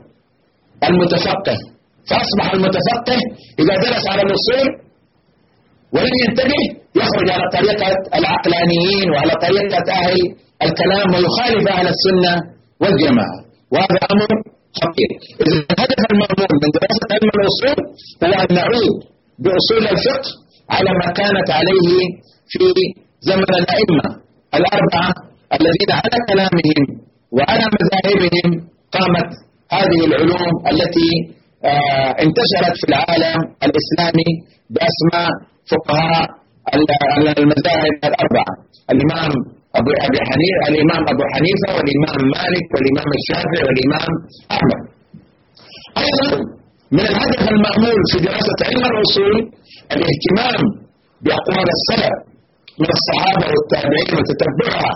المتفقه. فأصبح المتفقه إذا درس على الأصول ولم ينتبه يخرج على طريقة العقلانيين وعلى طريقة أهل الكلام ويخالف أهل السنة والجماعة، وهذا أمر خطير. إذا الهدف المأمور من دراسة علم الأصول هو أن نعود بأصول الفقه على ما كانت عليه في زمن الأئمة الأربعة الذين على كلامهم وعلى مذاهبهم قامت هذه العلوم التي آه انتشرت في العالم الإسلامي بأسماء فقهاء المذاهب الأربعة، الإمام أبو أبي حنيفة الإمام أبو حنيفة والإمام مالك والإمام الشافعي والإمام أحمد. أيضا من الهدف المأمول في دراسة علم الأصول الاهتمام بأقوال السلف من الصحابة والتابعين وتتبعها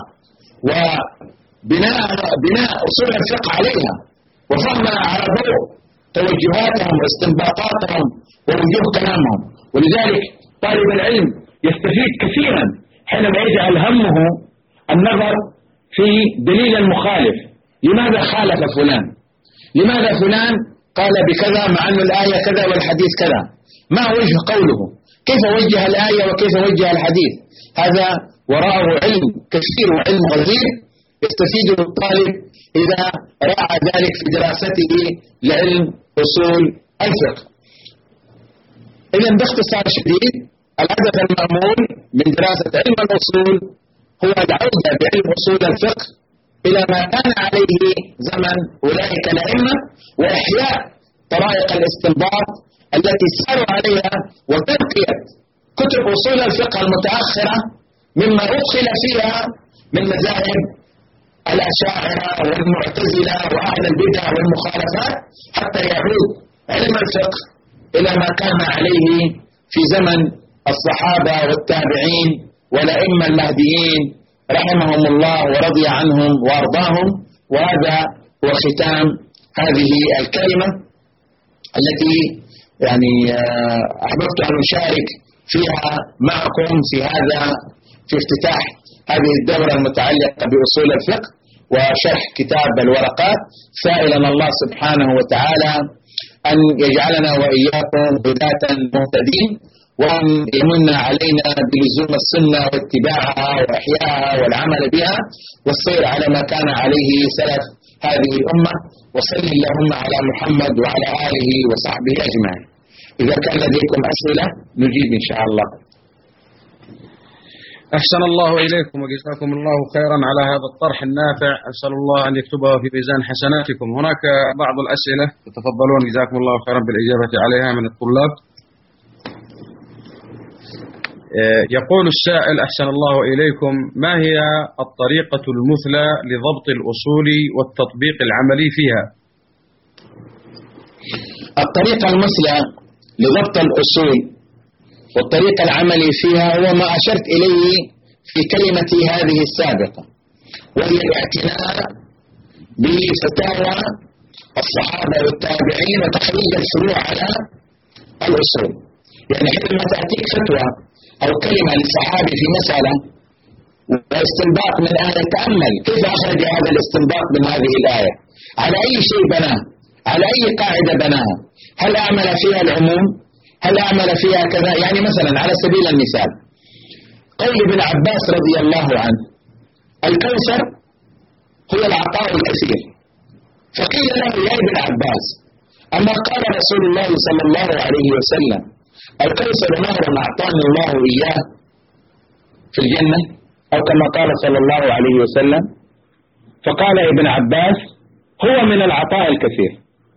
وبناء بناء أصول الفقه عليها وفهمها على ضوء توجهاتهم واستنباطاتهم ووجوه كلامهم. ولذلك طالب العلم يستفيد كثيرا حينما يجعل همه النظر في دليل المخالف. لماذا خالف فلان؟ لماذا فلان قال بكذا مع أن الآية كذا والحديث كذا؟ ما وجه قوله؟ كيف وجه الآية وكيف وجه الحديث؟ هذا وراءه علم كثير وعلم غزير يستفيد الطالب إذا راعى ذلك في دراسته لعلم أصول الفقه. إذن باختصار شديد الهدف المأمول من دراسة علم الأصول هو العودة بعلم أصول الفقه إلى ما كان عليه زمن أولئك الأئمة، وإحياء طرائق الاستنباط التي ساروا عليها، وتنقية كتب أصول الفقه المتأخرة مما أدخل فيها من مذاهب الأشاعرة والمعتزلة وأهل البدع والمخالفات، حتى يعود علم الفقه إلى ما كان عليه في زمن الصحابة والتابعين والأئمة المهديين رحمهم الله ورضي عنهم وأرضاهم. وهذا هو ختام هذه الكلمة التي يعني أحببت أن أشارك فيها معكم في هذا في افتتاح هذه الدورة المتعلقة بأصول الفقه وشرح كتاب الورقات، سائلا الله سبحانه وتعالى أن يجعلنا وإياكم هداة مهتدين، وأن يمن علينا بلزوم السنة واتباعها وإحيائها والعمل بها والسير على ما كان عليه سلف هذه الأمة. وصل اللهم على محمد وعلى آله وصحبه أجمعين. إذا كان لديكم أسئلة نجيب إن شاء الله. أحسن الله إليكم وجزاكم الله خيرا على هذا الطرح النافع، أسأل الله أن يكتبها في ميزان حسناتكم. هناك بعض الأسئلة تتفضلون جزاكم الله خيرا بالإجابة عليها من الطلاب. يقول السائل أحسن الله إليكم: ما هي الطريقة المثلى لضبط الأصول والتطبيق العملي فيها؟ الطريقة المثلى لضبط الأصول والطريقة العملي فيها هو ما أشرت إليه في كلمتي هذه السابقة، وهي الاعتناء بفتاوى الصحابة والتابعين وتخريج الفروع على الأصول. يعني حينما تأتيك فتوى أو كلمة للصحابي في مسألة واستنباط من آية، تأمل كيف أخرج هذا الاستنباط من هذه الآية، على أي شيء بناه، على أي قاعدة بناها، هل أعمل فيها العموم، هل أعمل فيها كذا. يعني مثلا على سبيل المثال قول ابن عباس رضي الله عنه: الكوثر هو العطاء الكثير. فقيل له: يا ابن عباس، أما قال رسول الله صلى الله عليه وسلم: الكوثر نهر أعطاني الله إياه في الجنة، أو كما قال صلى الله عليه وسلم. فقال ابن عباس: هو من العطاء الكثير.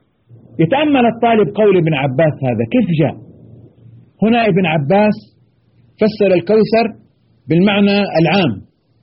يتأمل الطالب قول ابن عباس هذا كيف جاء. هنا ابن عباس فسر الكوثر بالمعنى العام،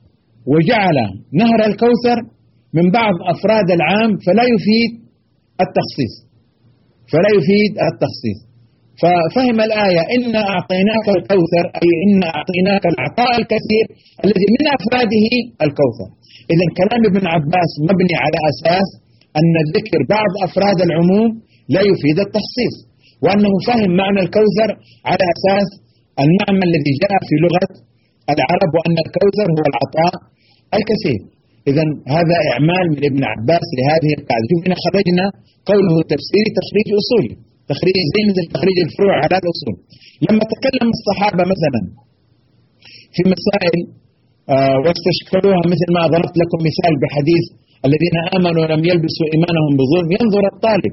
وجعل نهر الكوثر من بعض أفراد العام فلا يفيد التخصيص فلا يفيد التخصيص ففهم الآية: إنا أعطيناك الكوثر، أي إنا أعطيناك العطاء الكثير الذي من أفراده الكوثر. إذن كلام ابن عباس مبني على أساس أن ذكر بعض أفراد العموم لا يفيد التخصيص، وأنه فهم معنى الكوثر على أساس المعنى الذي جاء في لغة العرب، وأن الكوثر هو العطاء الكثير. إذن هذا إعمال من ابن عباس لهذه القاعدة. شوف هنا خرجنا قوله تفسيري تخريج أصولي، تخريج زي مثل تخريج الفروع على الأصول. لما تكلم الصحابة مثلا في مسائل آه واستشكلوها، مثل ما ضربت لكم مثال بحديث الذين آمنوا ولم يلبسوا إيمانهم بظلم، ينظر الطالب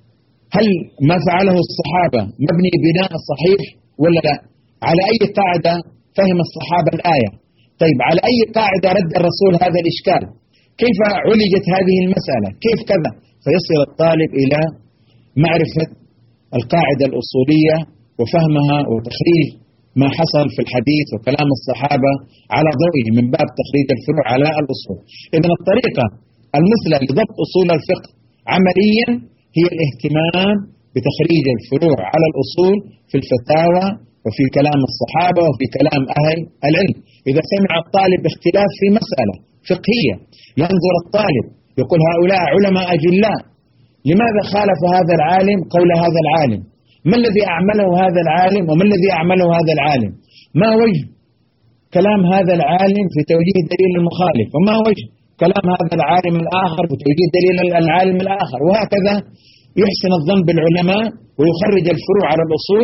هل ما فعله الصحابة مبني بناء صحيح ولا لا، على أي قاعدة فهم الصحابة الآية، طيب على أي قاعدة رد الرسول هذا الإشكال، كيف عولجت هذه المسألة، كيف كذا. فيصل الطالب إلى معرفة القاعدة الأصولية وفهمها وتخريج ما حصل في الحديث وكلام الصحابة على ضوئه من باب تخريج الفروع على الأصول. إذن الطريقة المثلى لضبط أصول الفقه عمليا هي الاهتمام بتخريج الفروع على الأصول في الفتاوى وفي كلام الصحابة وفي كلام أهل العلم. إذا سمع الطالب اختلاف في مسألة فقهية، ينظر الطالب يقول: هؤلاء علماء أجلاء، لماذا خالف هذا العالم قول هذا العالم؟ ما الذي أعمله هذا العالم وما الذي أعمله هذا العالم؟ ما وجه كلام هذا العالم في توجيه دليل المخالف، وما وجه كلام هذا العالم الآخر في توجيه دليل العالم الآخر، وهكذا يحسن الظن بالعلماء ويخرج الفروع على الأصول،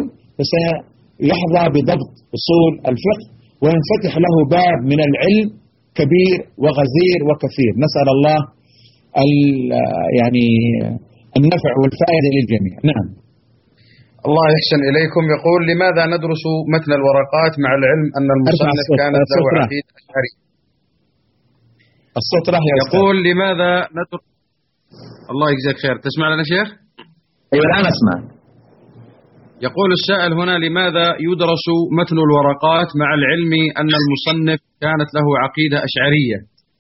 فسيحظى بضبط أصول الفقه وينفتح له باب من العلم كبير وغزير وكثير. نسأل الله يعني النفع والفائدة للجميع. نعم. الله يحسن إليكم. يقول: لماذا ندرس متن الورقات مع العلم أن المصنف كانت له عقيدة أشعرية؟ الصوت راح يقول: لماذا ندرس. الله يجزاك خير. تسمع لنا شيخ؟ أيوة الآن أسمع. يقول السائل هنا: لماذا يدرس متن الورقات مع العلم أن المصنف كانت له عقيدة أشعرية؟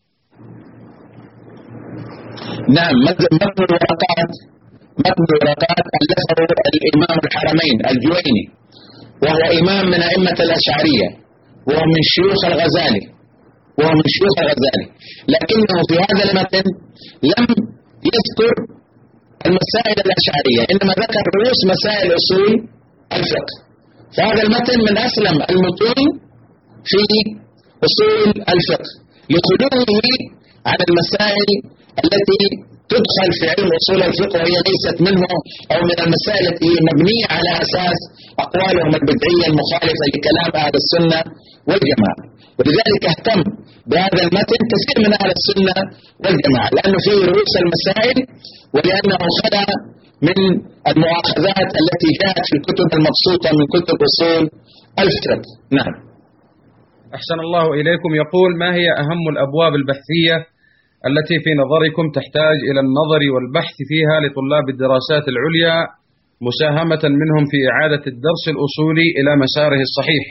نعم، متن الورقات متن الورقات ألفه الإمام الحرمين الجويني، وهو إمام من أئمة الأشعرية، وهو من شيوخ الغزالي وهو من شيوخ الغزالي لكنه في هذا المتن لم يذكر المسائل الأشعرية، إنما ذكر رؤوس مسائل أصول الفقه. فهذا المتن من أسلم المتون في أصول الفقه لخلوه عن المسائل التي تدخل في علم أصول الفقه وهي ليست منه، أو من المسائل التي مبنية على أساس أقوالهم البدعية المخالفة لكلام أهل السنة والجماعة. ولذلك اهتم بهذا المتن كثير من أهل السنة والجماعة، لأنه فيه رؤوس المسائل، ولأنه خلى من المؤاخذات التي جاءت في الكتب المبسوطة من كتب أصول الفقه. نعم. أحسن الله إليكم. يقول: ما هي أهم الأبواب البحثية التي في نظركم تحتاج إلى النظر والبحث فيها لطلاب الدراسات العليا مساهمة منهم في إعادة الدرس الأصولي إلى مساره الصحيح؟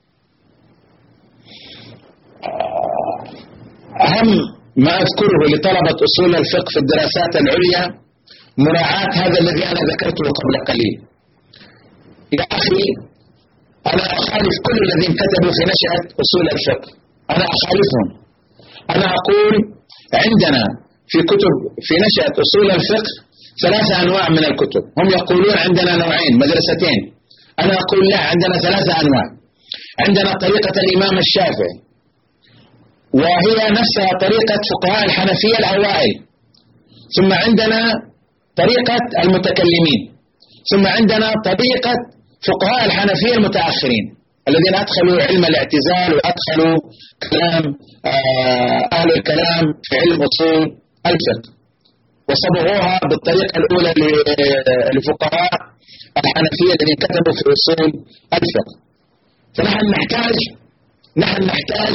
أهم ما أذكره لطلبة أصول الفقه في الدراسات العليا مراعاة هذا الذي أنا ذكرته قبل قليل. يا أخي، أنا أخالف كل الذين كتبوا في نشأة أصول الفقه، أنا أخالفهم. أنا أقول عندنا في كتب في نشأة أصول الفقه ثلاثة أنواع من الكتب. هم يقولون عندنا نوعين، مدرستين. أنا أقول لا، عندنا ثلاثة أنواع. عندنا طريقة الإمام الشافعي، وهي نفسها طريقة فقهاء الحنفية الأوائل، ثم عندنا طريقة المتكلمين، ثم عندنا طريقة فقهاء الحنفية المتأخرين الذين أدخلوا علم الاعتزال وأدخلوا كلام أهل الكلام في علم أصول الفقه، وصبغوها بالطريقة الأولى لفقهاء الحنفية الذين كتبوا في أصول الفقه. فنحن نحتاج نحن نحتاج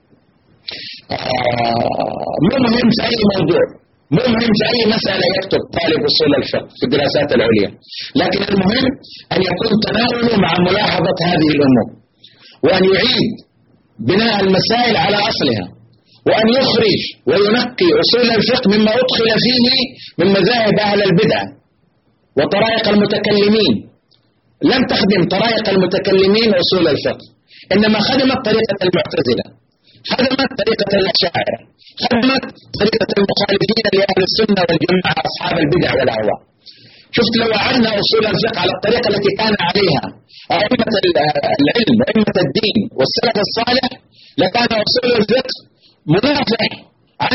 مو مهم في أي موضوع، مو مهم في أي مسألة يكتب طالب أصول الفقه في الدراسات العليا، لكن المهم أن يكون تناوله مع ملاحظة هذه الأمور، وأن يعيد بناء المسائل على أصلها، وأن يخرج وينقي أصول الفقه مما أدخل فيه من مذاهب أهل البدع وطرائق المتكلمين. لم تخدم طرائق المتكلمين أصول الفقه، إنما خدمت طريقة المعتزلة، خدمت طريقة الأشاعرة، خدمت طريقة المخالفين لأهل السنة والجماعة أصحاب البدع والأهواء. شفت لو وعدنا أصول الفقه على الطريقة التي كان عليها أئمة العلم وأئمة الدين والسلف الصالح لكان أصول الفقه منافع عن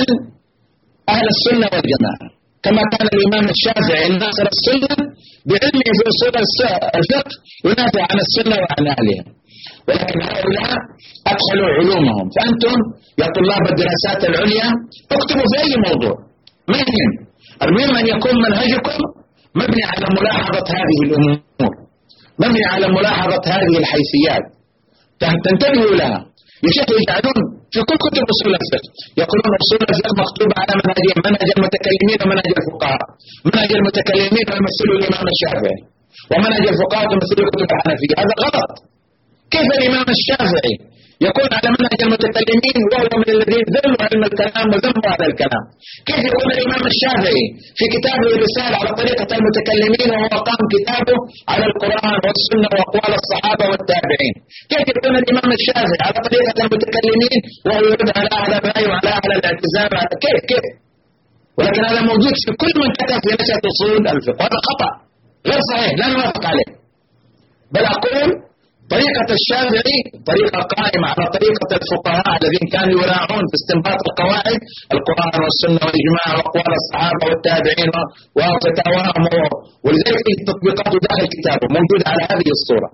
أهل السنة والجماعة، كما كان الإمام الشافعي ناصر السنة بعلمه في أصول الفقه ينافع عن السنة وعن أهلها. ولكن هؤلاء أدخلوا علومهم. فأنتم يا طلاب الدراسات العليا اكتبوا في أي موضوع، ما يهم، المهم أن يكون منهجكم مبني على ملاحظة هذه الأمور، مبني على ملاحظة هذه الحيثيات، تنتبهوا لها. يشوفوا يجعلون في كل كتب أصول الفقه يقولون أصول الفقه مكتوبة على منهجين، منهج المتكلمين ومنهج الفقهاء. منهج المتكلمين يمثلوا الإمام الشافعي، ومنهج الفقهاء يمثلوا كتب الحنفية. هذا غلط. كيف الإمام الشافعي يكون على منهج المتكلمين وهو من الذين ذلوا علم الكلام وذموا هذا الكلام؟ كيف يكون الإمام الشافعي في كتابه الرسالة على طريقة المتكلمين وهو قام كتابه على القرآن والسنة وأقوال الصحابة والتابعين؟ كيف يكون الإمام الشافعي على طريقة المتكلمين وهو يرد على أهل الرأي وعلى أهل الاعتزال؟ كيف كيف؟ ولكن هذا موجود في كل من كتب في نشأة أصول الفقه، هذا خطأ غير صحيح، لا نوافق عليه. بل أقول طريقة الشافعي طريقة قائمة على طريقة الفقهاء الذين كانوا يراعون في استنباط القواعد القرآن والسنة والإجماع وأقوال الصحابة والتابعين وفتاواهم، ولذلك التطبيقات داخل كتابه موجودة على هذه الصورة.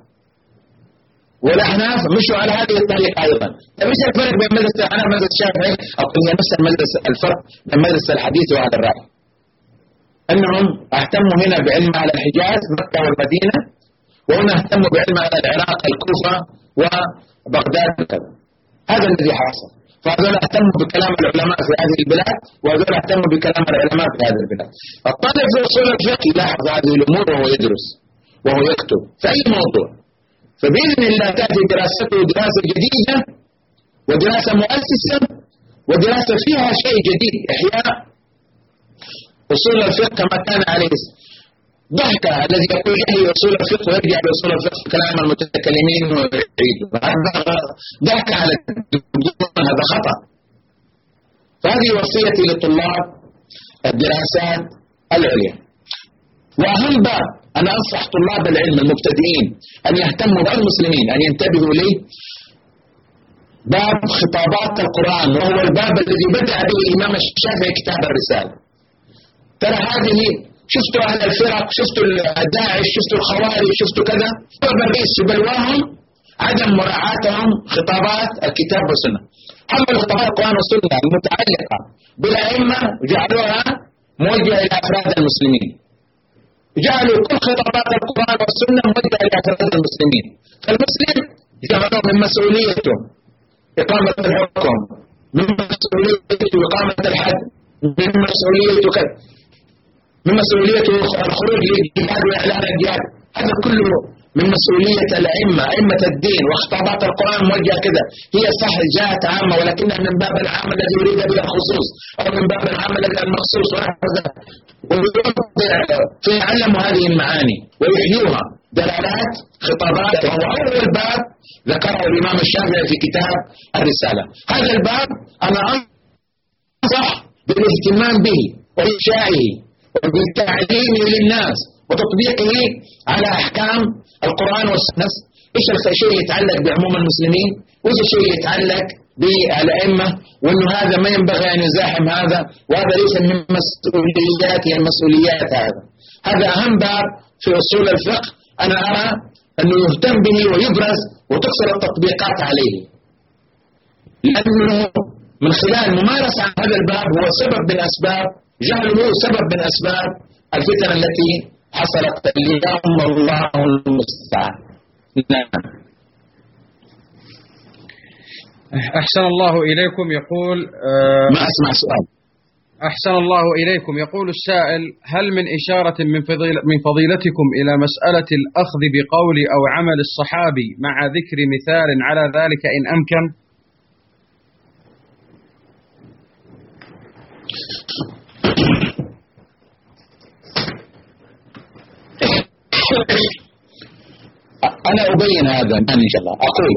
والأحناف مشوا على هذه الطريقة أيضا. فمش الفرق بين مدرسة الأحناف ومدرسة الشافعي، أقول هي نفس المدرسة، الفرق بين مدرسة الحديث وهذا الرأي أنهم اهتموا هنا بعلم على الحجاز مكة والمدينة، وهنا اهتموا بعلم العراق الكوفة وبغداد وكذا. هذا الذي حصل. فهذول اهتموا بكلام العلماء في هذه البلاد، وهذول اهتموا بكلام العلماء في هذه البلاد. الطالب في أصول الفقه يلاحظ هذه الأمور وهو يدرس وهو يكتب في أي موضوع، فبإذن الله تأتي دراسته دراسة جديدة ودراسة مؤسسة ودراسة فيها شيء جديد، إحياء أصول الفقه كما كان عليه ضحك الذي يقول يحيي أصول الفقه ويرجع بأصول الفقه كلام المتكلمين ويعيد. هذا ضحك على الدكتور، هذا خطأ. فهذه وصيتي لطلاب الدراسات العليا. وأهم باب أنا أنصح طلاب العلم المبتدئين أن يهتموا بالمسلمين أن ينتبهوا لي باب خطابات القرآن، وهو الباب الذي بدأ به الإمام الشافعي كتاب الرسالة. ترى هذه شفتوا أهل الفرق، شفتوا الداعش، شفتوا الخوارج، شفتوا كذا، سبب الرئيس بلواهم عدم مراعاتهم خطابات الكتاب والسنة. حملوا خطابات القرآن والسنة المتعلقة بالأئمة وجعلوها موجهة إلى أفراد المسلمين، جعلوا كل خطابات القرآن والسنة موجهة إلى أفراد المسلمين. فالمسلم جعلوا من مسؤوليته إقامة الحكم، من مسؤوليته إقامة الحد، من مسؤوليته كذا، من مسؤوليته الخروج للجهاد وإعلان الجهاد. هذا كله من مسؤولية الأئمة، أئمة الدين. وخطابات القرآن موجهة كذا، هي صح جاءت عامة ولكنها من باب العام الذي يريد به الخصوص، أو من باب العام الذي المخصوص، وهكذا. فيعلموا هذه المعاني ويحيوها دلالات خطابات. وهو أول باب ذكره الإمام الشافعي في كتاب الرسالة. هذا الباب أنا أنصح بالاهتمام به وإنشائه وبالتعليم للناس وتطبيقه على أحكام القرآن والسنة. إيش الشيء يتعلق بعموم المسلمين، وإيش الشيء يتعلق بالأئمة، وأنه هذا ما ينبغي أن يزاحم هذا، وهذا ليس من مسؤوليات المسؤوليات. هذا هذا أهم باب في أصول الفقه أنا أرى أنه يهتم به ويبرز وتكثر التطبيقات عليه، لأنه من خلال ممارسة هذا الباب هو سبب من أسباب جهله، سبب من أسباب الفتن التي حصلت اليوم، والله المستعان. نعم. أحسن الله إليكم. يقول آه ما أسمع سؤال. أحسن الله إليكم. يقول السائل: هل من إشارة من, فضيل من فضيلتكم إلى مسألة الأخذ بقول أو عمل الصحابي مع ذكر مثال على ذلك إن أمكن؟ أنا أبين هذا إن شاء الله. أقول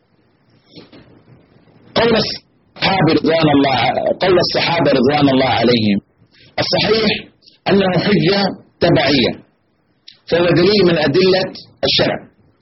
قول الصحابة رضوان الله قول الصحابة رضوان الله عليهم الصحيح أنه حجة تبعية، فهو دليل من أدلة الشرع.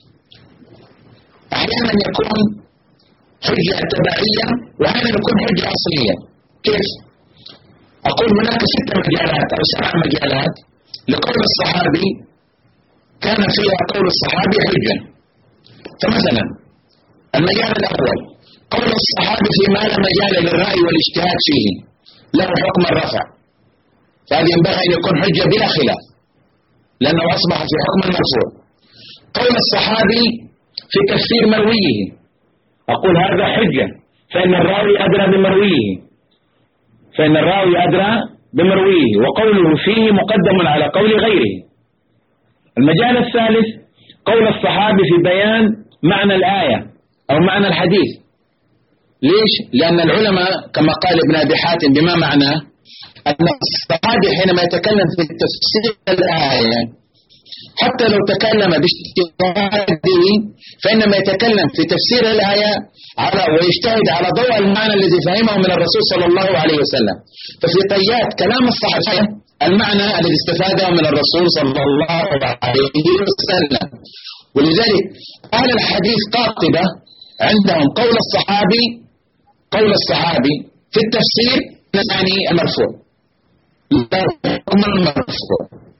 أحيانا يكون حجة تبعية وأحيانا يكون حجة أصلية. كيف؟ أقول هناك ست مجالات أو سبع مجالات لقول الصحابي كان فيها قول الصحابي حجة. فمثلا المجال الأول قول الصحابي فيما لا مجال للرأي والاجتهاد فيه له حكم الرفع، فهذا ينبغي أن يكون حجة بلا خلاف لأنه أصبح في حكم المرفوع. قول الصحابي في تفسير مرويه أقول هذا حجة، فإن الراوي أدرى بمرويه فإن الراوي أدرى بمرويه وقوله فيه مقدم على قول غيره. المجال الثالث قول الصحابي في بيان معنى الآية أو معنى الحديث. ليش؟ لأن العلماء كما قال ابن أبي حاتم بما معناه أن الصحابي حينما يتكلم في تفسير الآية حتى لو تكلم باجتهاده فإنما يتكلم في تفسير الآية على ويجتهد على ضوء المعنى الذي فهمه من الرسول صلى الله عليه وسلم. ففي طيات كلام الصحابة المعنى الذي استفاده من الرسول صلى الله عليه وسلم. ولذلك أهل الحديث قاطبة عندهم قول الصحابي قول الصحابي في التفسير يعني المرفوع لا حكم المرفوع.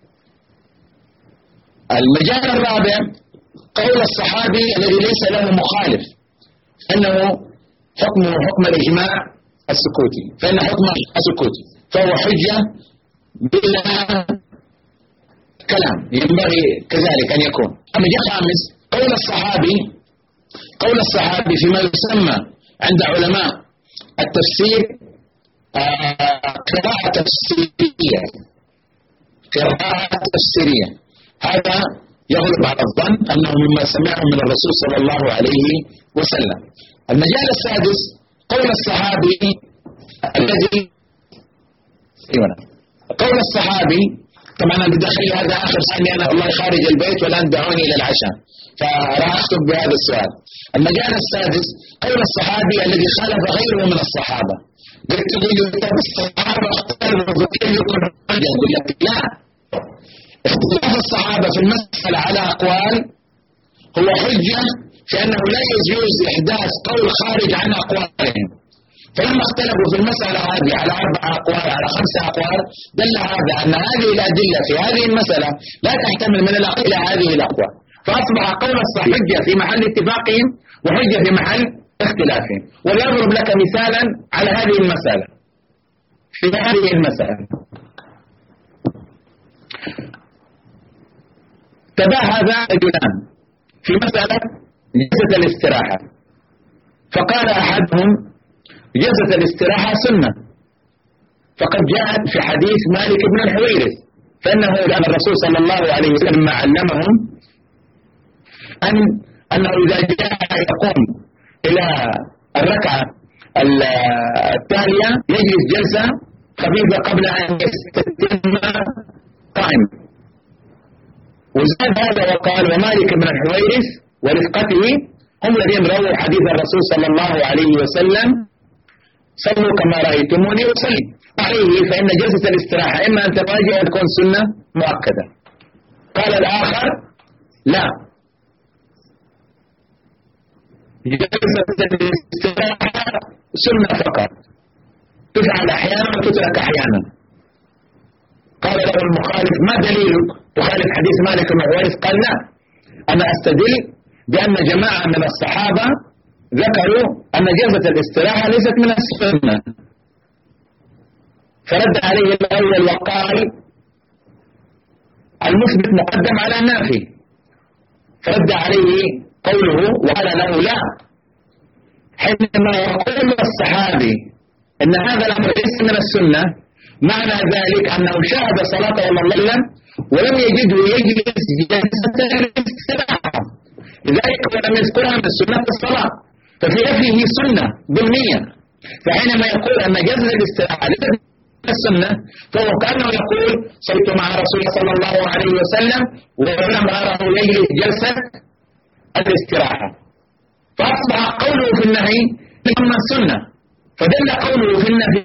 المجال الرابع قول الصحابي الذي ليس له مخالف أنه حكمه حكم الإجماع السكوتي، فإن حكم السكوتي فهو حجة بلا كلام ينبغي كذلك أن يكون. أما جاء خامس قول الصحابي، قول الصحابي فيما يسمى عند علماء التفسير قراءة تفسيرية، قراءة تفسيرية، هذا يغلب على الظن أنه مما سمعه من الرسول صلى الله عليه وسلم. المجال السادس قول الصحابي الذي قول الصحابي، طبعا أنا بدي أخلي هذا آخر سؤال، أنا والله خارج البيت والآن دعوني إلى العشاء فراح أختم بهذا السؤال. المجال السادس قول الصحابي الذي خالف غيره من الصحابة. قلت لي الصحابة اختلفوا كيف يكون حجة؟ أقول لك لا، اختلاف الصحابة في المسألة على أقوال هو حجة في أنه لا يجوز إحداث قول خارج عن أقوالهم. فلما اختلفوا في المسألة هذه على أربع أقوال على خمسة أقوال، دل هذا أن هذه الأدلة في هذه المسألة لا تحتمل من الأقوال إلى هذه الأقوال، فأصبح قول الصحابة حجة في محل اتفاقهم وحجة في محل اختلافهم. ولأضرب لك مثالا على هذه المسألة. في هذه المسألة تباهى رجلان في مسألة جلسة الاستراحة، فقال أحدهم جلسة الاستراحة سنة، فقد جاءت في حديث مالك بن الحويرث، فإنه كان الرسول صلى الله عليه وسلم ما علمهم أن أنه إذا جاء يقوم إلى الركعة التالية يجلس جلسة خفيفة قبل أن يستتم قائم. وزاد هذا وقال ومالك بن الحويرث ورفقته هم الذين رووا حديث الرسول صلى الله عليه وسلم صلوا كما رأيتموني أصلي عليه، فإن جلسة الاستراحة إما أن تراجع وتكون سنة مؤكدة. قال الآخر لا، جلسة الاستراحة سنة فقط، تفعل أحيانا وتترك أحيانا. قال له المخالف ما دليلك تخالف حديث مالك بن الحويرث؟ قال لا، أنا أستدل بأن جماعة من الصحابة ذكروا أن جلسة الاستراحة ليست من السنة. فرد عليه الأول وقال المثبت مقدم على النافي، فرد عليه قوله وقال له لا، حينما يقول الصحابي أن هذا الأمر ليس من السنة معنى ذلك أنه شاهد صلاة الله ولم يجده يجلس جلسة الاستراحة، لذلك لم يذكرها من سنة الصلاة، ففي نفيه سنة ضمنية. فحينما يقول أن جلسة الاستراحة ليست من السنة فهو كأنه يقول صليت مع رسول الله صلى الله عليه وسلم ولم أره يجلس جلسة الاستراحة، فأصبح قوله في النهي من السنة، فدل قوله في النهي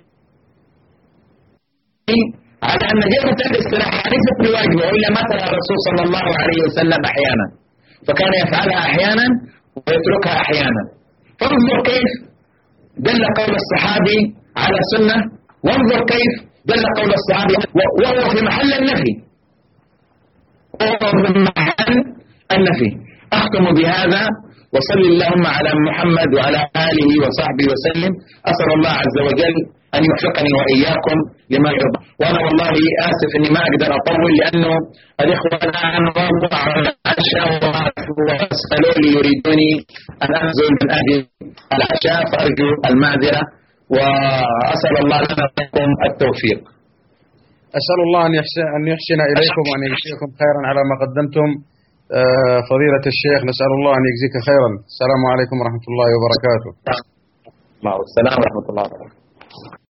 على أن جلسة الاستراحة ليست بواجبة، وإلا ما ترى الرسول صلى الله عليه وسلم أحيانا، فكان يفعلها أحيانا ويتركها أحيانا. فانظر كيف دل قول الصحابي على سنة، وانظر كيف دل قول الصحابي وهو في محل النفي، وهو في محل النفي. أختم بهذا وصلي اللهم على محمد وعلى آله وصحبه وسلم. أسأل الله عز وجل أن يوفقني وإياكم لما يرضى. وأنا والله آسف أني ما أقدر أطول، لأنه الإخوة الآن وضعوا العشاء وأسألوا لي يريدوني أن أنزل من أهل العشاء، فأرجو المعذرة وأسأل الله لنا ولكم التوفيق. أسأل الله أن يحسن, أن يحسن إليكم وأن يجزيكم خيرا على ما قدمتم فضيلة الشيخ. نسأل الله أن يجزيك خيرا. السلام عليكم ورحمة الله وبركاته. السلام ورحمة الله وبركاته.